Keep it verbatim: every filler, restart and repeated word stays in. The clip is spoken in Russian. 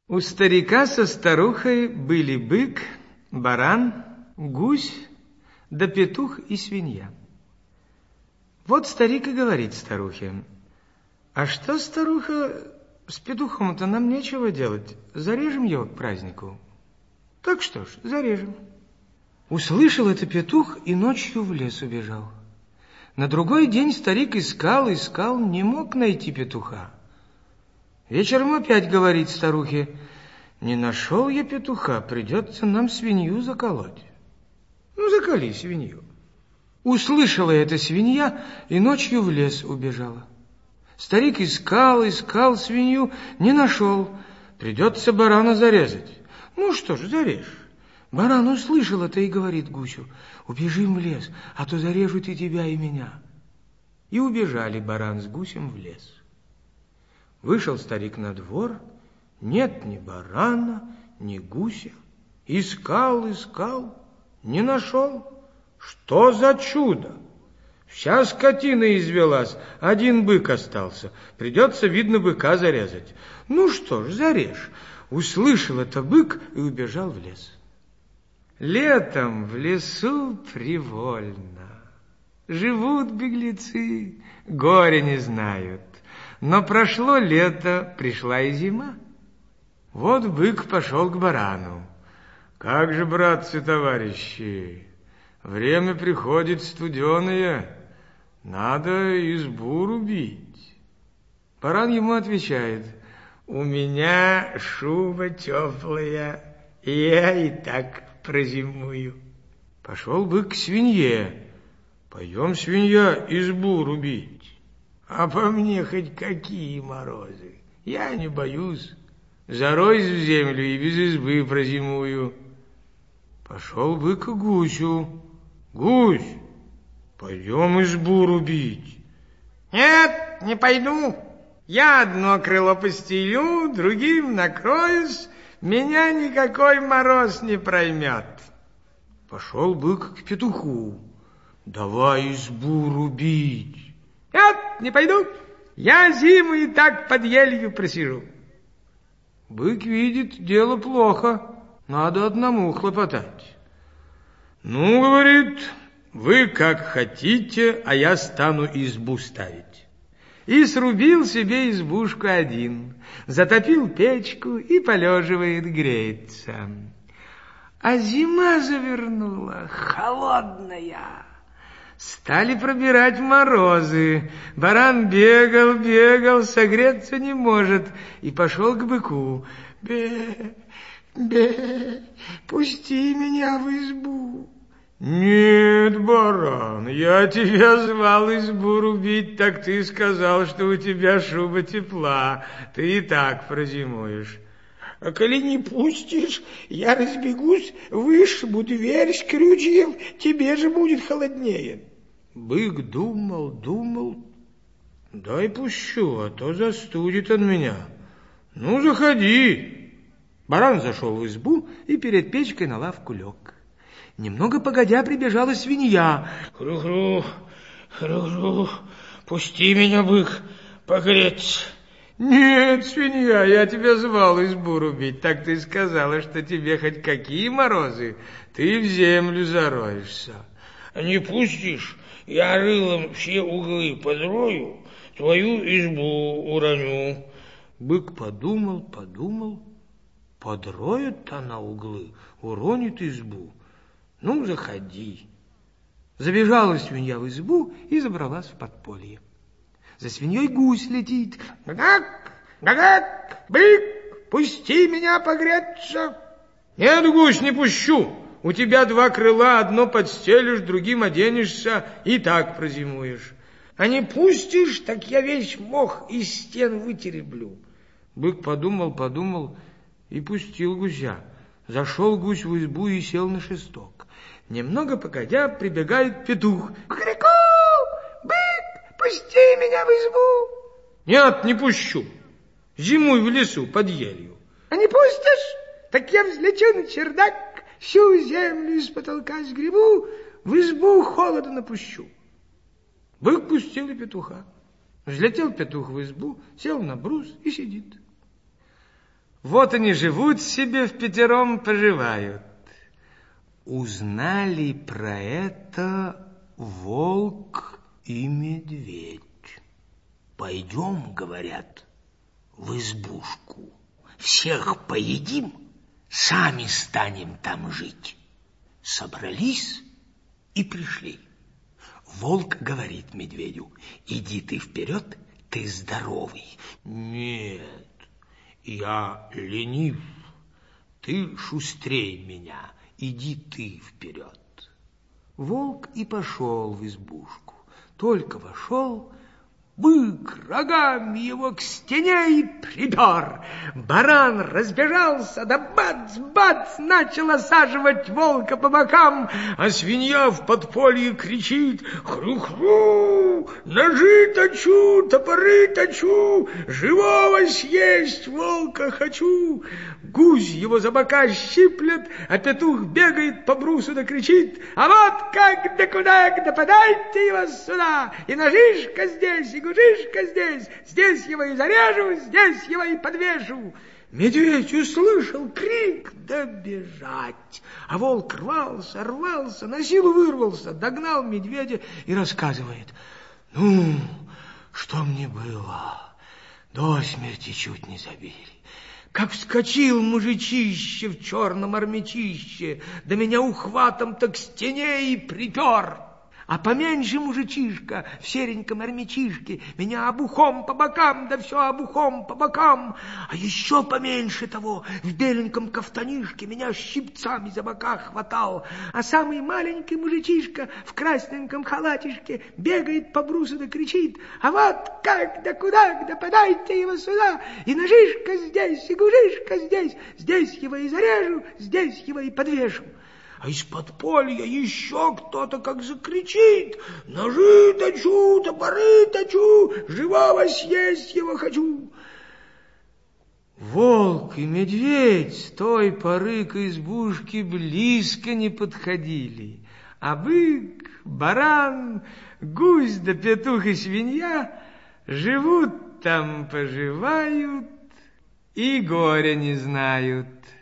У старика со старухой были бык, баран, гусь, да петух и свинья. Вот старик и говорит старухе: «А что, старуха, с петухом-то нам нечего делать, зарежем его к празднику». «Так что ж, зарежем». Услышал это петух и ночью в лес убежал. На другой день старик искал, искал, не мог найти петуха. Вечером опять говорит старухе: «Не нашел я петуха, придется нам свинью заколоть». «Ну, заколи свинью». Услышала эта свинья и ночью в лес убежала. Старик искал, искал свинью, не нашел, придется барана зарезать. «Ну что ж, зарежь». Баран услышал это и говорит гусю: «Убежим в лес, а то зарежут и тебя, и меня». И убежали баран с гусем в лес. Вышел старик на двор, нет ни барана, ни гуся. Искал, искал, не нашел. Что за чудо! Вся скотина извелась, один бык остался. Придется, видно, быка зарезать. Ну что ж, зарежь. Услышал это бык и убежал в лес. Летом в лесу привольно. Живут беглецы, горя не знают. Но прошло лето, пришла и зима. Вот бык пошел к барану. «Как же, братцы-товарищи, время приходит студеное, надо избу рубить». Баран ему отвечает: «У меня шуба теплая, я и так прозимую». Пошел бык к свинье: «Пойдем, свинья, избу рубить». «А по мне хоть какие морозы, я не боюсь, зароюсь в землю и без избы прозимую». Пошел бык к гусю: «Гусь, пойдем избу рубить». «Нет, не пойду, я одно крыло постелю, другим накроюсь, меня никакой мороз не проймет». Пошел бык к петуху: «Давай избу рубить». «Нет, не пойду, я зиму и так под елью просижу». Бык видит, дело плохо, надо одному хлопотать. «Ну, — говорит, — вы как хотите, а я стану избу ставить». И срубил себе избушку один, затопил печку и полеживает, греется. А зима завернула, холодная. Стали пробирать морозы. Баран бегал, бегал, согреться не может, и пошел к быку: «Бе, бе, пусти меня в избу». «Нет, баран, я тебя звал избу рубить, так ты сказал, что у тебя шуба тепла, ты и так прозимуешь». «А коли не пустишь, я разбегусь, вышибу дверь с крючьев, тебе же будет холоднее». Бык думал, думал: «Дай пущу, а то застудит он меня. Ну, заходи». Баран зашел в избу и перед печкой на лавку лег. Немного погодя прибежала свинья: «Хру-хру, хру-хру, пусти меня, бык, погреться». «Нет, свинья, я тебя звал избу рубить, так ты сказала, что тебе хоть какие морозы, ты в землю зароешься». «Не пустишь, я рылом все углы подрою, твою избу уроню». Бык подумал, подумал, подроет она углы, уронит избу. Ну, заходи. Забежала свинья в избу и забралась в подполье. За свиньей гусь летит: «Гак, гак, бык, пусти меня погреться». «Нет, гусь, не пущу. У тебя два крыла, одно подстелишь, другим оденешься, и так прозимуешь». «А не пустишь, так я весь мох из стен вытереблю». Бык подумал, подумал и пустил гуся. Зашел гусь в избу и сел на шесток. Немного погодя прибегает петух: «Крику, бык, пусти меня в избу». «Нет, не пущу. Зимуй в лесу под елью». «А не пустишь, так я взлечу на чердак, всю землю из потолка сгребу, в избу холода напущу». Бык пустил и петуха. Взлетел петух в избу, сел на брус и сидит. Вот они живут себе, впятером поживают. Узнали про это волк и медведь. Пойдем, говорят, в избушку. Всех поедим, сами станем там жить. Собрались и пришли. Волк говорит медведю: иди ты вперед, ты здоровый. Нет, я ленив, ты шустрей меня, иди ты вперед. Волк и пошел в избушку. Только вошел, бык рогами его к стене и припер. Баран разбежался, да бац-бац начал осаживать волка по бокам, а свинья в подполье кричит: хрю-хрю, ножи точу, топоры точу, живого съесть волка хочу. Гусь его за бока щиплет, а петух бегает по брусу да кричит: а вот как да куда, да подайте его сюда, и ножишка здесь, и гужишка здесь, здесь его и зарежу, здесь его и подвешу. Медведь услышал крик, да бежать. А волк рвался, рвался, на силу вырвался, догнал медведя и рассказывает: ну, что мне было, до смерти чуть не забили. Как вскочил мужичище в черном армячище, да меня ухватом так к стене и припер. А поменьше мужичишка в сереньком армячишке меня обухом по бокам, да все обухом по бокам. А еще поменьше того в беленьком кафтанишке меня щипцами за бока хватал. А самый маленький мужичишка в красненьком халатишке бегает по брусу да кричит: а вот как да куда, да подайте его сюда, и ножишка здесь, и гужишка здесь, здесь его и зарежу, здесь его и подвешу. А из-под подполья еще кто-то как закричит: ножи точу, топоры точу, живого съесть его хочу. Волк и медведь с той поры к избушке близко не подходили, а бык, баран, гусь да петух и свинья живут там, поживают и горя не знают.